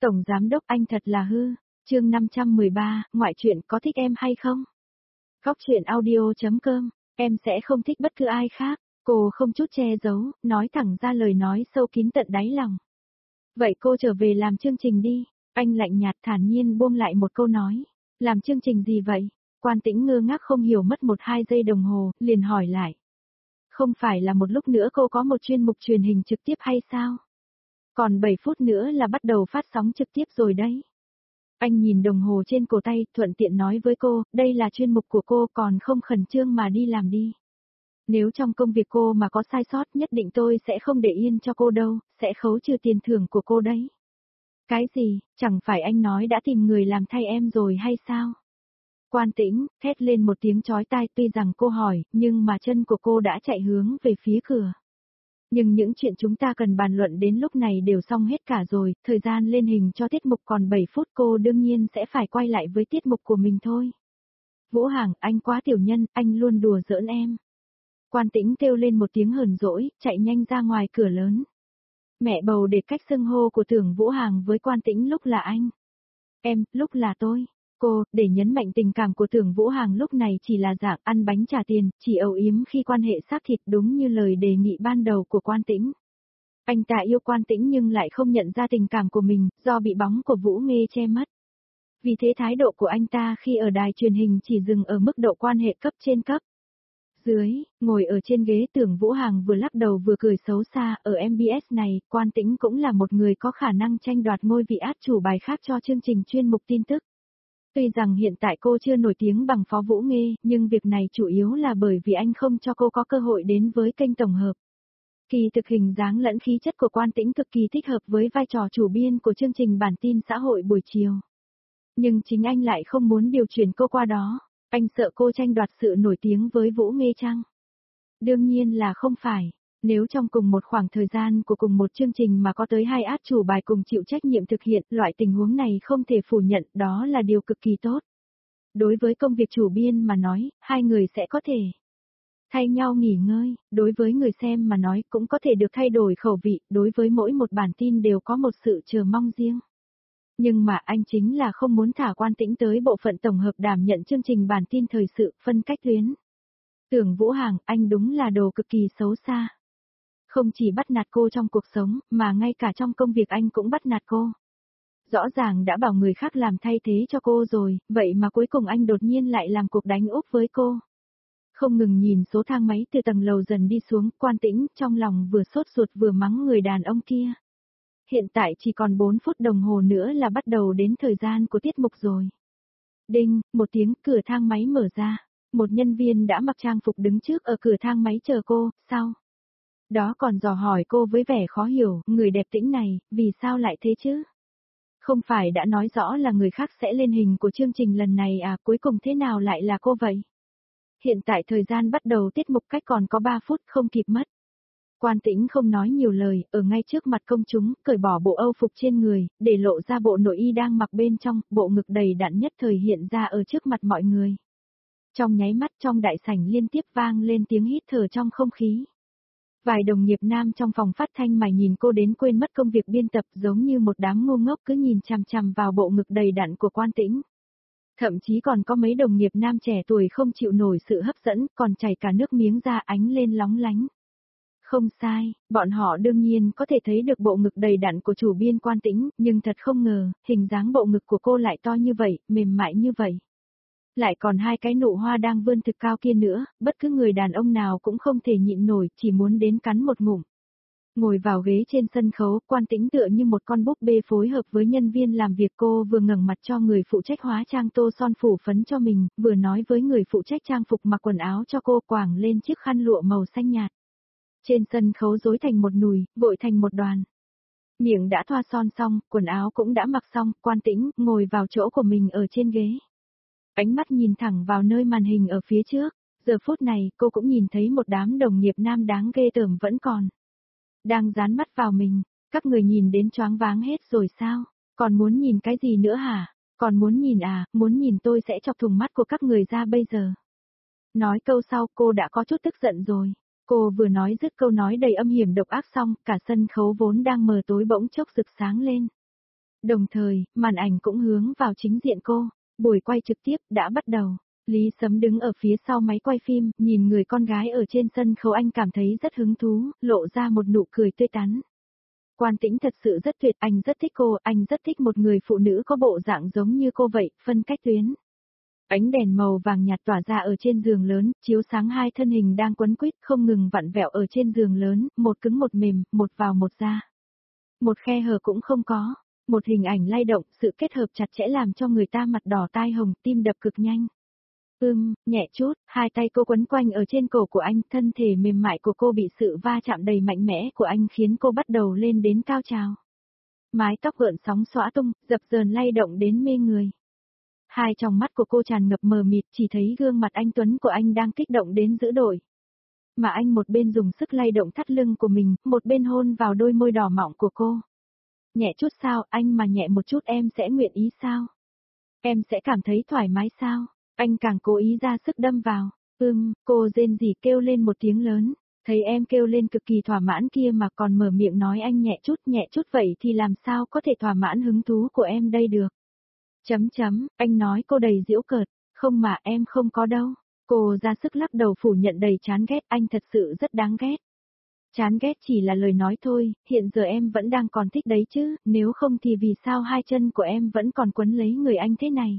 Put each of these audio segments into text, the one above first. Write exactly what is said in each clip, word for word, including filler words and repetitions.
Tổng giám đốc anh thật là hư. Chương năm trăm mười ba, ngoại truyện có thích em hay không? Góc truyện audio chấm com, em sẽ không thích bất cứ ai khác. Cô không chút che giấu, nói thẳng ra lời nói sâu kín tận đáy lòng. Vậy cô trở về làm chương trình đi. Anh lạnh nhạt thản nhiên buông lại một câu nói. Làm chương trình gì vậy? Quan Tĩnh ngơ ngác không hiểu mất một hai giây đồng hồ, liền hỏi lại. Không phải là một lúc nữa cô có một chuyên mục truyền hình trực tiếp hay sao? Còn bảy phút nữa là bắt đầu phát sóng trực tiếp rồi đấy. Anh nhìn đồng hồ trên cổ tay, thuận tiện nói với cô, đây là chuyên mục của cô, còn không khẩn trương mà đi làm đi. Nếu trong công việc cô mà có sai sót, nhất định tôi sẽ không để yên cho cô đâu, sẽ khấu trừ tiền thưởng của cô đấy. Cái gì, chẳng phải anh nói đã tìm người làm thay em rồi hay sao? Quan Tĩnh, thét lên một tiếng chói tai, tuy rằng cô hỏi, nhưng mà chân của cô đã chạy hướng về phía cửa. Nhưng những chuyện chúng ta cần bàn luận đến lúc này đều xong hết cả rồi, thời gian lên hình cho tiết mục còn bảy phút, cô đương nhiên sẽ phải quay lại với tiết mục của mình thôi. Vũ Hàng, anh quá tiểu nhân, anh luôn đùa giỡn em. Quan Tĩnh kêu lên một tiếng hờn dỗi, chạy nhanh ra ngoài cửa lớn. Mẹ bầu để cách xưng hô của Tưởng Vũ Hàng với Quan Tĩnh lúc là anh. Em, lúc là tôi. Cô, để nhấn mạnh tình cảm của Tưởng Vũ Hàng lúc này chỉ là dạng ăn bánh trả tiền, chỉ âu yếm khi quan hệ xác thịt, đúng như lời đề nghị ban đầu của Quan Tĩnh. Anh ta yêu Quan Tĩnh nhưng lại không nhận ra tình cảm của mình, do bị bóng của Vũ Nghê che mất. Vì thế thái độ của anh ta khi ở đài truyền hình chỉ dừng ở mức độ quan hệ cấp trên cấp. Dưới, ngồi ở trên ghế Tưởng Vũ Hàng vừa lắc đầu vừa cười xấu xa, ở em bê ét này, Quan Tĩnh cũng là một người có khả năng tranh đoạt ngôi vị át chủ bài khác cho chương trình chuyên mục tin tức. Tuy rằng hiện tại cô chưa nổi tiếng bằng Phó Vũ Nghê, nhưng việc này chủ yếu là bởi vì anh không cho cô có cơ hội đến với kênh tổng hợp. Kỳ thực hình dáng lẫn khí chất của Quan Tĩnh cực kỳ thích hợp với vai trò chủ biên của chương trình bản tin xã hội buổi chiều. Nhưng chính anh lại không muốn điều chuyển cô qua đó, anh sợ cô tranh đoạt sự nổi tiếng với Vũ Nghê chăng? Đương nhiên là không phải. Nếu trong cùng một khoảng thời gian của cùng một chương trình mà có tới hai át chủ bài cùng chịu trách nhiệm thực hiện, loại tình huống này không thể phủ nhận, đó là điều cực kỳ tốt. Đối với công việc chủ biên mà nói, hai người sẽ có thể thay nhau nghỉ ngơi, đối với người xem mà nói cũng có thể được thay đổi khẩu vị, đối với mỗi một bản tin đều có một sự chờ mong riêng. Nhưng mà anh chính là không muốn thả Quan Tĩnh tới bộ phận tổng hợp đảm nhận chương trình bản tin thời sự, phân cách tuyến. Tưởng Vũ Hàng, anh đúng là đồ cực kỳ xấu xa. Không chỉ bắt nạt cô trong cuộc sống, mà ngay cả trong công việc anh cũng bắt nạt cô. Rõ ràng đã bảo người khác làm thay thế cho cô rồi, vậy mà cuối cùng anh đột nhiên lại làm cuộc đánh úp với cô. Không ngừng nhìn số thang máy từ tầng lầu dần đi xuống, Quan Tĩnh trong lòng vừa sốt ruột vừa mắng người đàn ông kia. Hiện tại chỉ còn bốn phút đồng hồ nữa là bắt đầu đến thời gian của tiết mục rồi. Đinh, một tiếng, cửa thang máy mở ra. Một nhân viên đã mặc trang phục đứng trước ở cửa thang máy chờ cô, sao? Đó còn dò hỏi cô với vẻ khó hiểu, người đẹp Tĩnh này, vì sao lại thế chứ? Không phải đã nói rõ là người khác sẽ lên hình của chương trình lần này à, cuối cùng thế nào lại là cô vậy? Hiện tại thời gian bắt đầu tiết mục cách còn có ba phút, không kịp mất. Quan Tĩnh không nói nhiều lời, ở ngay trước mặt công chúng, cởi bỏ bộ âu phục trên người, để lộ ra bộ nội y đang mặc bên trong, bộ ngực đầy đặn nhất thời hiện ra ở trước mặt mọi người. Trong nháy mắt trong đại sảnh liên tiếp vang lên tiếng hít thở trong không khí. Vài đồng nghiệp nam trong phòng phát thanh mày nhìn cô đến quên mất công việc biên tập, giống như một đám ngu ngốc cứ nhìn chằm chằm vào bộ ngực đầy đặn của Quan Tĩnh. Thậm chí còn có mấy đồng nghiệp nam trẻ tuổi không chịu nổi sự hấp dẫn, còn chảy cả nước miếng ra ánh lên lóng lánh. Không sai, bọn họ đương nhiên có thể thấy được bộ ngực đầy đặn của chủ biên Quan Tĩnh, nhưng thật không ngờ, hình dáng bộ ngực của cô lại to như vậy, mềm mại như vậy. Lại còn hai cái nụ hoa đang vươn thực cao kia nữa, bất cứ người đàn ông nào cũng không thể nhịn nổi, chỉ muốn đến cắn một ngụm. Ngồi vào ghế trên sân khấu, Quan Tĩnh tựa như một con búp bê phối hợp với nhân viên làm việc, cô vừa ngẩng mặt cho người phụ trách hóa trang tô son phủ phấn cho mình, vừa nói với người phụ trách trang phục mặc quần áo cho cô, quàng lên chiếc khăn lụa màu xanh nhạt. Trên sân khấu rối thành một nùi, vội thành một đoàn. Miệng đã thoa son xong, quần áo cũng đã mặc xong, Quan Tĩnh ngồi vào chỗ của mình ở trên ghế. Ánh mắt nhìn thẳng vào nơi màn hình ở phía trước, giờ phút này cô cũng nhìn thấy một đám đồng nghiệp nam đáng ghê tởm vẫn còn. Đang dán mắt vào mình, các người nhìn đến choáng váng hết rồi sao? Còn muốn nhìn cái gì nữa hả? Còn muốn nhìn à, muốn nhìn tôi sẽ chọc thùng mắt của các người ra bây giờ. Nói câu sau cô đã có chút tức giận rồi. Cô vừa nói dứt câu nói đầy âm hiểm độc ác xong, cả sân khấu vốn đang mờ tối bỗng chốc rực sáng lên. Đồng thời, màn ảnh cũng hướng vào chính diện cô. Buổi quay trực tiếp đã bắt đầu. Lý Sấm đứng ở phía sau máy quay phim, nhìn người con gái ở trên sân khấu, anh cảm thấy rất hứng thú, lộ ra một nụ cười tươi tắn. Quan Tĩnh thật sự rất tuyệt, anh rất thích cô, anh rất thích một người phụ nữ có bộ dạng giống như cô vậy, phân cách tuyến. Ánh đèn màu vàng nhạt tỏa ra ở trên giường lớn, chiếu sáng hai thân hình đang quấn quýt không ngừng vặn vẹo ở trên giường lớn, một cứng một mềm, một vào một ra. Một khe hở cũng không có, một hình ảnh lay động, sự kết hợp chặt chẽ làm cho người ta mặt đỏ tai hồng, tim đập cực nhanh. Ưm, nhẹ chút, hai tay cô quấn quanh ở trên cổ của anh, thân thể mềm mại của cô bị sự va chạm đầy mạnh mẽ của anh khiến cô bắt đầu lên đến cao trào. Mái tóc gợn sóng xõa tung, dập dờn lay động đến mê người. Hai tròng mắt của cô tràn ngập mờ mịt, chỉ thấy gương mặt anh tuấn của anh đang kích động đến dữ dội. Mà anh một bên dùng sức lay động thắt lưng của mình, một bên hôn vào đôi môi đỏ mọng của cô. Nhẹ chút sao, anh mà nhẹ một chút em sẽ nguyện ý sao? Em sẽ cảm thấy thoải mái sao? Anh càng cố ý ra sức đâm vào. Ưm, cô rên rỉ kêu lên một tiếng lớn. Thấy em kêu lên cực kỳ thỏa mãn kia mà còn mở miệng nói anh nhẹ chút nhẹ chút vậy thì làm sao có thể thỏa mãn hứng thú của em đây được. Chấm chấm, anh nói cô đầy giễu cợt. Không mà em không có đâu. Cô ra sức lắc đầu phủ nhận đầy chán ghét, anh thật sự rất đáng ghét. Chán ghét chỉ là lời nói thôi, hiện giờ em vẫn đang còn thích đấy chứ, nếu không thì vì sao hai chân của em vẫn còn quấn lấy người anh thế này.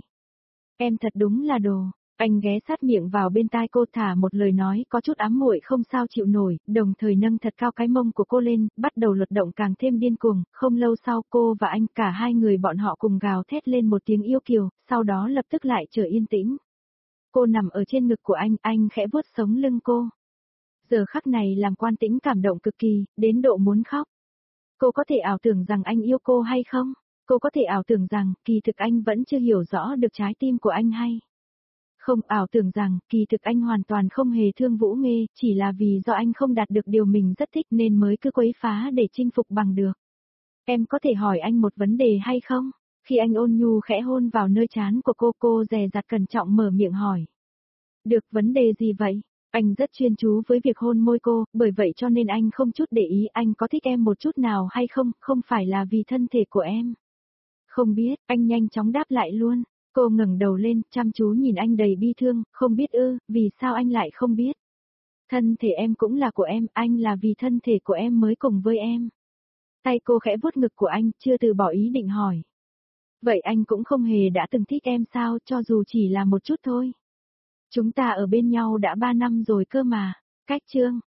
Em thật đúng là đồ. Anh ghé sát miệng vào bên tai cô, thả một lời nói có chút ám muội không sao chịu nổi, đồng thời nâng thật cao cái mông của cô lên, bắt đầu luật động càng thêm điên cuồng. Không lâu sau cô và anh, cả hai người bọn họ cùng gào thét lên một tiếng yêu kiều, sau đó lập tức lại trở yên tĩnh. Cô nằm ở trên ngực của anh, anh khẽ vuốt sống lưng cô. Giờ khắc này làm Quan Tĩnh cảm động cực kỳ, đến độ muốn khóc. Cô có thể ảo tưởng rằng anh yêu cô hay không? Cô có thể ảo tưởng rằng, kỳ thực anh vẫn chưa hiểu rõ được trái tim của anh hay? Không, ảo tưởng rằng, kỳ thực anh hoàn toàn không hề thương Vũ Nghê, chỉ là vì do anh không đạt được điều mình rất thích nên mới cứ quấy phá để chinh phục bằng được. Em có thể hỏi anh một vấn đề hay không? Khi anh ôn nhu khẽ hôn vào nơi trán của cô, cô dè dặt cẩn trọng mở miệng hỏi. Được, vấn đề gì vậy? Anh rất chuyên chú với việc hôn môi cô, bởi vậy cho nên anh không chút để ý anh có thích em một chút nào hay không, không phải là vì thân thể của em. Không biết, anh nhanh chóng đáp lại luôn. Cô ngẩng đầu lên, chăm chú nhìn anh đầy bi thương, không biết ư, vì sao anh lại không biết. Thân thể em cũng là của em, anh là vì thân thể của em mới cùng với em. Tay cô khẽ vuốt ngực của anh, chưa từ bỏ ý định hỏi. Vậy anh cũng không hề đã từng thích em sao, cho dù chỉ là một chút thôi. Chúng ta ở bên nhau đã ba năm rồi cơ mà. Cách chương